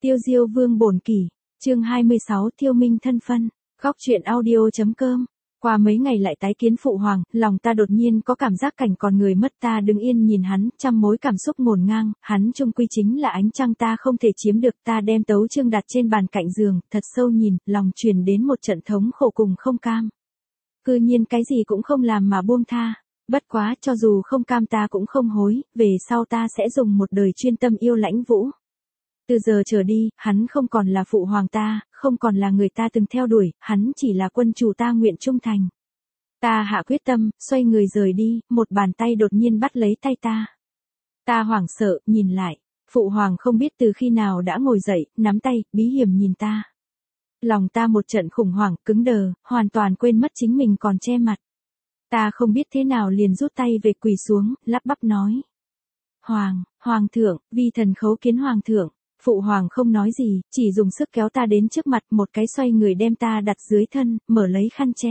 Tiêu Diêu Vương bổn kỷ, chương 26 Thiêu Minh thân phân, góc truyện audio.com. Qua mấy ngày lại tái kiến phụ hoàng, lòng ta đột nhiên có cảm giác cảnh còn người mất, ta đứng yên nhìn hắn, trăm mối cảm xúc ngổn ngang, hắn chung quy chính là ánh trăng ta không thể chiếm được, ta đem tấu chương đặt trên bàn cạnh giường, thật sâu nhìn, lòng truyền đến một trận thống khổ cùng không cam. Cư nhiên cái gì cũng không làm mà buông tha. Bất quá, cho dù không cam ta cũng không hối, về sau ta sẽ dùng một đời chuyên tâm yêu Lãnh Vũ. Từ giờ trở đi, hắn không còn là phụ hoàng ta, không còn là người ta từng theo đuổi, hắn chỉ là quân chủ ta nguyện trung thành. Ta hạ quyết tâm, xoay người rời đi, một bàn tay đột nhiên bắt lấy tay ta. Ta hoảng sợ, nhìn lại, phụ hoàng không biết từ khi nào đã ngồi dậy, nắm tay, bí hiểm nhìn ta. Lòng ta một trận khủng hoảng, cứng đờ, hoàn toàn quên mất chính mình còn che mặt. Ta không biết thế nào liền rút tay về quỳ xuống, lắp bắp nói. Hoàng thượng, vi thần khấu kiến hoàng thượng. Phụ hoàng không nói gì, chỉ dùng sức kéo ta đến trước mặt, một cái xoay người đem ta đặt dưới thân, mở lấy khăn che.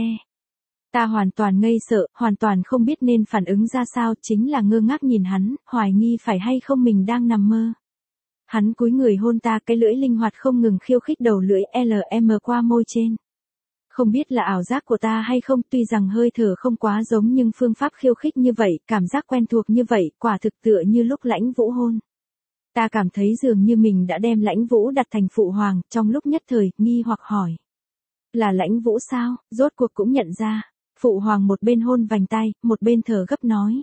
Ta hoàn toàn ngây sợ, hoàn toàn không biết nên phản ứng ra sao, chính là ngơ ngác nhìn hắn, hoài nghi phải hay không mình đang nằm mơ. Hắn cúi người hôn ta, cái lưỡi linh hoạt không ngừng khiêu khích đầu lưỡi LM qua môi trên. Không biết là ảo giác của ta hay không, tuy rằng hơi thở không quá giống nhưng phương pháp khiêu khích như vậy, cảm giác quen thuộc như vậy, quả thực tựa như lúc Lãnh Vũ hôn. Ta cảm thấy dường như mình đã đem Lãnh Vũ đặt thành phụ hoàng, trong lúc nhất thời, nghi hoặc hỏi. Là Lãnh Vũ sao, rốt cuộc cũng nhận ra. Phụ hoàng một bên hôn vành tai, một bên thở gấp nói.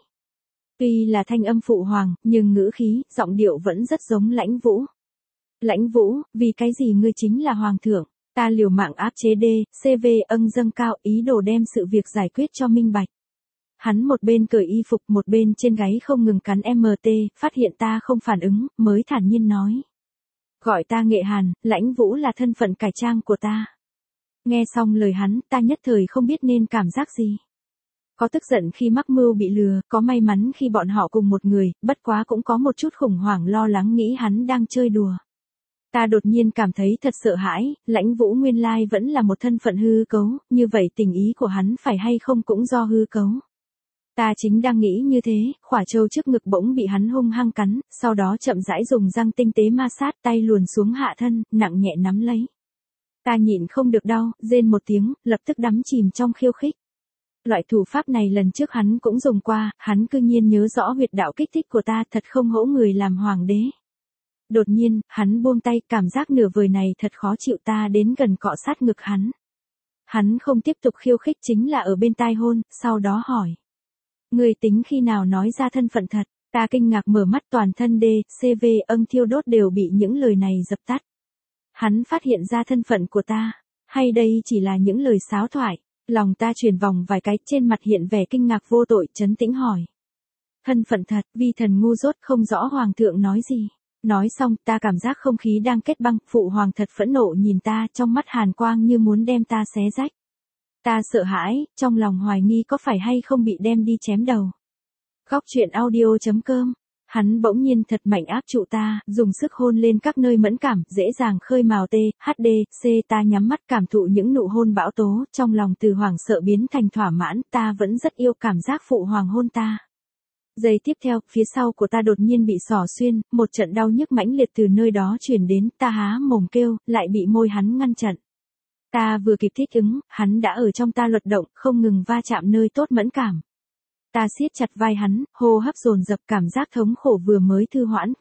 Tuy là thanh âm phụ hoàng, nhưng ngữ khí, giọng điệu vẫn rất giống Lãnh Vũ. Lãnh Vũ, vì cái gì ngươi chính là hoàng thượng? Ta liều mạng áp chế CV dâng cao, ý đồ đem sự việc giải quyết cho minh bạch. Hắn một bên cởi y phục, một bên trên gáy không ngừng cắn MT, phát hiện ta không phản ứng, mới thản nhiên nói. Gọi ta Nghệ Hàn, Lãnh Vũ là thân phận cải trang của ta. Nghe xong lời hắn, ta nhất thời không biết nên cảm giác gì. Có tức giận khi mắc mưu bị lừa, có may mắn khi bọn họ cùng một người, bất quá cũng có một chút khủng hoảng lo lắng nghĩ hắn đang chơi đùa. Ta đột nhiên cảm thấy thật sợ hãi, Lãnh Vũ nguyên lai vẫn là một thân phận hư cấu, như vậy tình ý của hắn phải hay không cũng do hư cấu. Ta chính đang nghĩ như thế, khỏa trâu trước ngực bỗng bị hắn hung hăng cắn, sau đó chậm rãi dùng răng tinh tế ma sát, tay luồn xuống hạ thân, nặng nhẹ nắm lấy. Ta nhịn không được đau, rên một tiếng, lập tức đắm chìm trong khiêu khích. Loại thủ pháp này lần trước hắn cũng dùng qua, hắn cư nhiên nhớ rõ huyệt đạo kích thích của ta, thật không hổ người làm hoàng đế. Đột nhiên, hắn buông tay, cảm giác nửa vời này thật khó chịu, ta đến gần cọ sát ngực hắn. Hắn không tiếp tục khiêu khích, chính là ở bên tai hôn, sau đó hỏi. Người tính khi nào nói ra thân phận thật? Ta kinh ngạc mở mắt, toàn thân CV thiêu đốt đều bị những lời này dập tắt. Hắn phát hiện ra thân phận của ta. Hay đây chỉ là những lời sáo thoại? Lòng ta chuyển vòng vài cái, trên mặt hiện vẻ kinh ngạc vô tội, trấn tĩnh hỏi. Thân phận thật, vi thần ngu dốt không rõ hoàng thượng nói gì. Nói xong, ta cảm giác không khí đang kết băng, phụ hoàng thật phẫn nộ nhìn ta, trong mắt hàn quang như muốn đem ta xé rách. Ta sợ hãi, trong lòng hoài nghi có phải hay không bị đem đi chém đầu. Góc truyện audio.com. Hắn bỗng nhiên thật mạnh áp trụ ta, dùng sức hôn lên các nơi mẫn cảm, dễ dàng khơi mào THD, ta nhắm mắt cảm thụ những nụ hôn bão tố, trong lòng từ hoảng sợ biến thành thỏa mãn, ta vẫn rất yêu cảm giác phụ hoàng hôn ta. Giây tiếp theo, phía sau của ta đột nhiên bị xỏ xuyên, một trận đau nhức mãnh liệt từ nơi đó truyền đến, ta há mồm kêu, lại bị môi hắn ngăn chặn. Ta vừa kịp thích ứng, hắn đã ở trong ta luật động, không ngừng va chạm nơi tốt mẫn cảm. Ta siết chặt vai hắn, hô hấp dồn dập, cảm giác thống khổ vừa mới thư hoãn,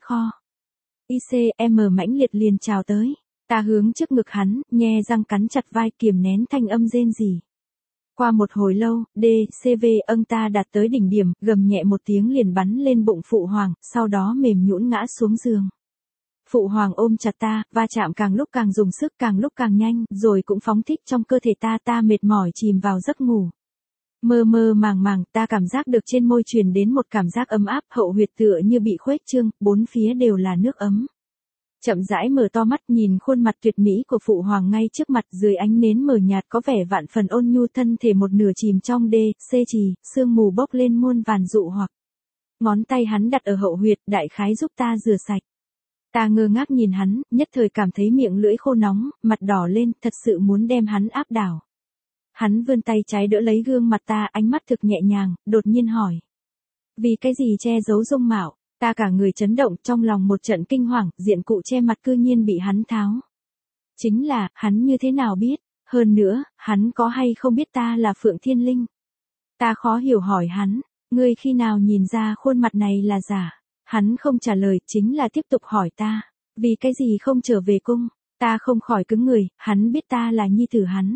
ICM mãnh liệt liền trào tới. Ta hướng trước ngực hắn, nhe răng cắn chặt vai, kiềm nén thanh âm rên rỉ. Qua một hồi lâu, CV ta đạt tới đỉnh điểm, gầm nhẹ một tiếng liền bắn lên bụng phụ hoàng, sau đó mềm nhũn ngã xuống giường. Phụ hoàng ôm chặt ta, va chạm càng lúc càng dùng sức, càng lúc càng nhanh, rồi cũng phóng thích trong cơ thể ta mệt mỏi chìm vào giấc ngủ. Mơ mơ màng màng, ta cảm giác được trên môi truyền đến một cảm giác ấm áp, hậu huyệt tựa như bị khuếch trương, bốn phía đều là nước ấm. Chậm rãi mở to mắt, nhìn khuôn mặt tuyệt mỹ của phụ hoàng ngay trước mặt, dưới ánh nến mờ nhạt có vẻ vạn phần ôn nhu, thân thể một nửa chìm trong trì, sương mù bốc lên muôn vàn dụ hoặc. Ngón tay hắn đặt ở hậu huyệt, đại khái giúp ta rửa sạch. Ta ngơ ngác nhìn hắn, nhất thời cảm thấy miệng lưỡi khô nóng, mặt đỏ lên, thật sự muốn đem hắn áp đảo. Hắn vươn tay trái đỡ lấy gương mặt ta, ánh mắt thực nhẹ nhàng, đột nhiên hỏi. Vì cái gì che giấu dung mạo? Ta cả người chấn động, trong lòng một trận kinh hoàng, diện cụ che mặt cư nhiên bị hắn tháo. Chính là, hắn như thế nào biết, hơn nữa, hắn có hay không biết ta là Phượng Thiên Linh. Ta khó hiểu hỏi hắn, ngươi khi nào nhìn ra khuôn mặt này là giả. Hắn không trả lời, chính là tiếp tục hỏi ta, vì cái gì không trở về cung. Ta không khỏi cứng người, hắn biết ta là nhi tử hắn.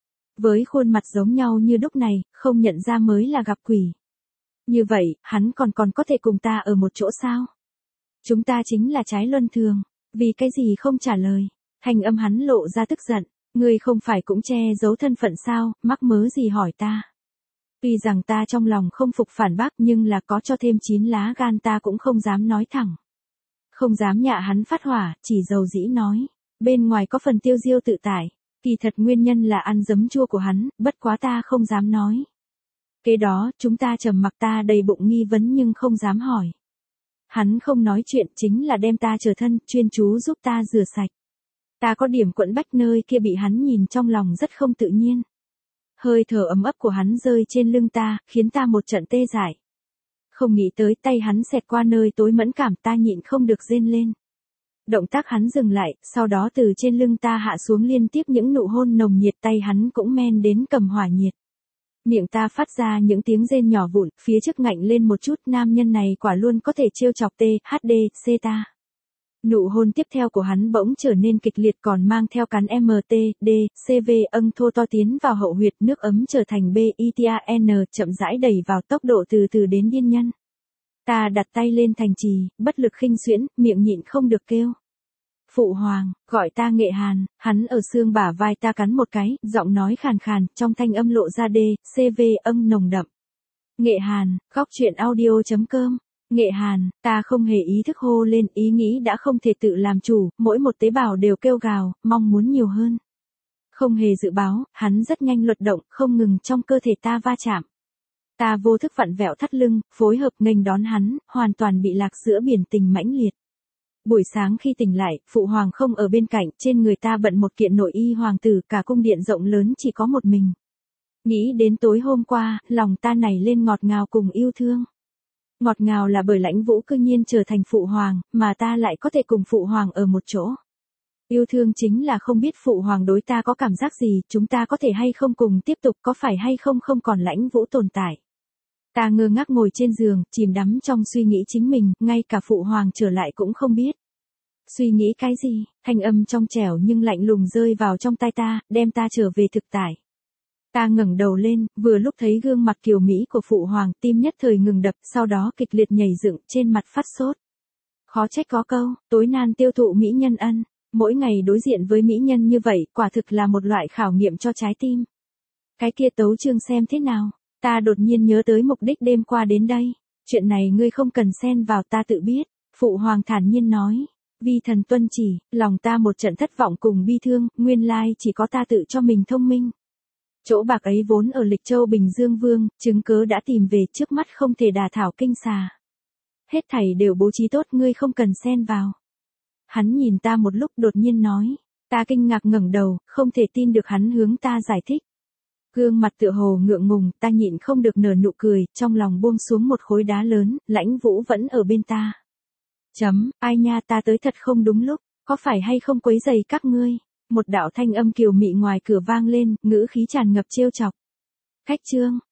Với khuôn mặt giống nhau như đúc này, không nhận ra mới là gặp quỷ. Như vậy, hắn còn có thể cùng ta ở một chỗ sao? Chúng ta chính là trái luân thường, vì cái gì không trả lời? Thanh âm hắn lộ ra tức giận, ngươi không phải cũng che giấu thân phận sao, mắc mớ gì hỏi ta? Tuy rằng ta trong lòng không phục phản bác nhưng là có cho thêm 9 lá gan ta cũng không dám nói thẳng. Không dám nhạ hắn phát hỏa, chỉ dầu dĩ nói. Bên ngoài có phần tiêu diêu tự tại, kỳ thật nguyên nhân là ăn giấm chua của hắn, bất quá ta không dám nói. Kế đó, chúng ta trầm mặc ta đầy bụng nghi vấn nhưng không dám hỏi. Hắn không nói chuyện chính là đem ta trở thân, chuyên chú giúp ta rửa sạch. Ta có điểm quẫn bách nơi kia bị hắn nhìn trong lòng rất không tự nhiên. Hơi thở ấm ấp của hắn rơi trên lưng ta, khiến ta một trận tê dại. Không nghĩ tới tay hắn xẹt qua nơi tối mẫn cảm ta nhịn không được rên lên. Động tác hắn dừng lại, sau đó từ trên lưng ta hạ xuống liên tiếp những nụ hôn nồng nhiệt tay hắn cũng men đến cầm hỏa nhiệt. Miệng ta phát ra những tiếng rên nhỏ vụn, phía trước ngạnh lên một chút nam nhân này quả luôn có thể trêu chọc THD ta. Nụ hôn tiếp theo của hắn bỗng trở nên kịch liệt còn mang theo cắn MTDCV âng thô to tiến vào hậu huyệt nước ấm trở thành BITAN chậm rãi đẩy vào tốc độ từ từ đến điên nhân. Ta đặt tay lên thành trì, bất lực khinh xuyễn, miệng nhịn không được kêu. Phụ hoàng, gọi ta Nghệ Hàn, hắn ở xương bả vai ta cắn một cái, giọng nói khàn khàn, trong thanh âm lộ ra CV âm nồng đậm. Nghệ Hàn, góc truyện audio.com. Nghệ Hàn, ta không hề ý thức hô lên, ý nghĩ đã không thể tự làm chủ, mỗi một tế bào đều kêu gào, mong muốn nhiều hơn. Không hề dự báo, hắn rất nhanh luật động, không ngừng trong cơ thể ta va chạm. Ta vô thức vặn vẹo thắt lưng, phối hợp nghênh đón hắn, hoàn toàn bị lạc giữa biển tình mãnh liệt. Buổi sáng khi tỉnh lại, phụ hoàng không ở bên cạnh, trên người ta bận một kiện nội y hoàng tử, cả cung điện rộng lớn chỉ có một mình. Nghĩ đến tối hôm qua, lòng ta nảy lên ngọt ngào cùng yêu thương. Ngọt ngào là bởi Lãnh Vũ cư nhiên trở thành phụ hoàng, mà ta lại có thể cùng phụ hoàng ở một chỗ. Yêu thương chính là không biết phụ hoàng đối ta có cảm giác gì, chúng ta có thể hay không cùng tiếp tục, có phải hay không không còn Lãnh Vũ tồn tại. Ta ngơ ngác ngồi trên giường, chìm đắm trong suy nghĩ chính mình, ngay cả phụ hoàng trở lại cũng không biết. Suy nghĩ cái gì, thanh âm trong trẻo nhưng lạnh lùng rơi vào trong tai ta, đem ta trở về thực tại. Ta ngẩng đầu lên, vừa lúc thấy gương mặt kiều mỹ của phụ hoàng, tim nhất thời ngừng đập, sau đó kịch liệt nhảy dựng, trên mặt phát sốt. Khó trách có câu, tối nan tiêu thụ mỹ nhân ân, mỗi ngày đối diện với mỹ nhân như vậy, quả thực là một loại khảo nghiệm cho trái tim. Cái kia tấu chương xem thế nào, ta đột nhiên nhớ tới mục đích đêm qua đến đây, chuyện này ngươi không cần xen vào ta tự biết, phụ hoàng thản nhiên nói. Vi thần tuân chỉ, lòng ta một trận thất vọng cùng bi thương, nguyên lai chỉ có ta tự cho mình thông minh. Chỗ bạc ấy vốn ở Lịch Châu Bình Dương Vương, chứng cớ đã tìm về trước mắt không thể đả thảo kinh xà. Hết thảy đều bố trí tốt ngươi không cần xen vào. Hắn nhìn ta một lúc đột nhiên nói, ta kinh ngạc ngẩng đầu, không thể tin được hắn hướng ta giải thích. Gương mặt tựa hồ ngượng ngùng, ta nhịn không được nở nụ cười, trong lòng buông xuống một khối đá lớn, Lãnh Vũ vẫn ở bên ta. Ai nha ta tới thật không đúng lúc, có phải hay không quấy rầy các ngươi? Một đạo thanh âm kiều mị ngoài cửa vang lên, ngữ khí tràn ngập trêu chọc. Khách trương,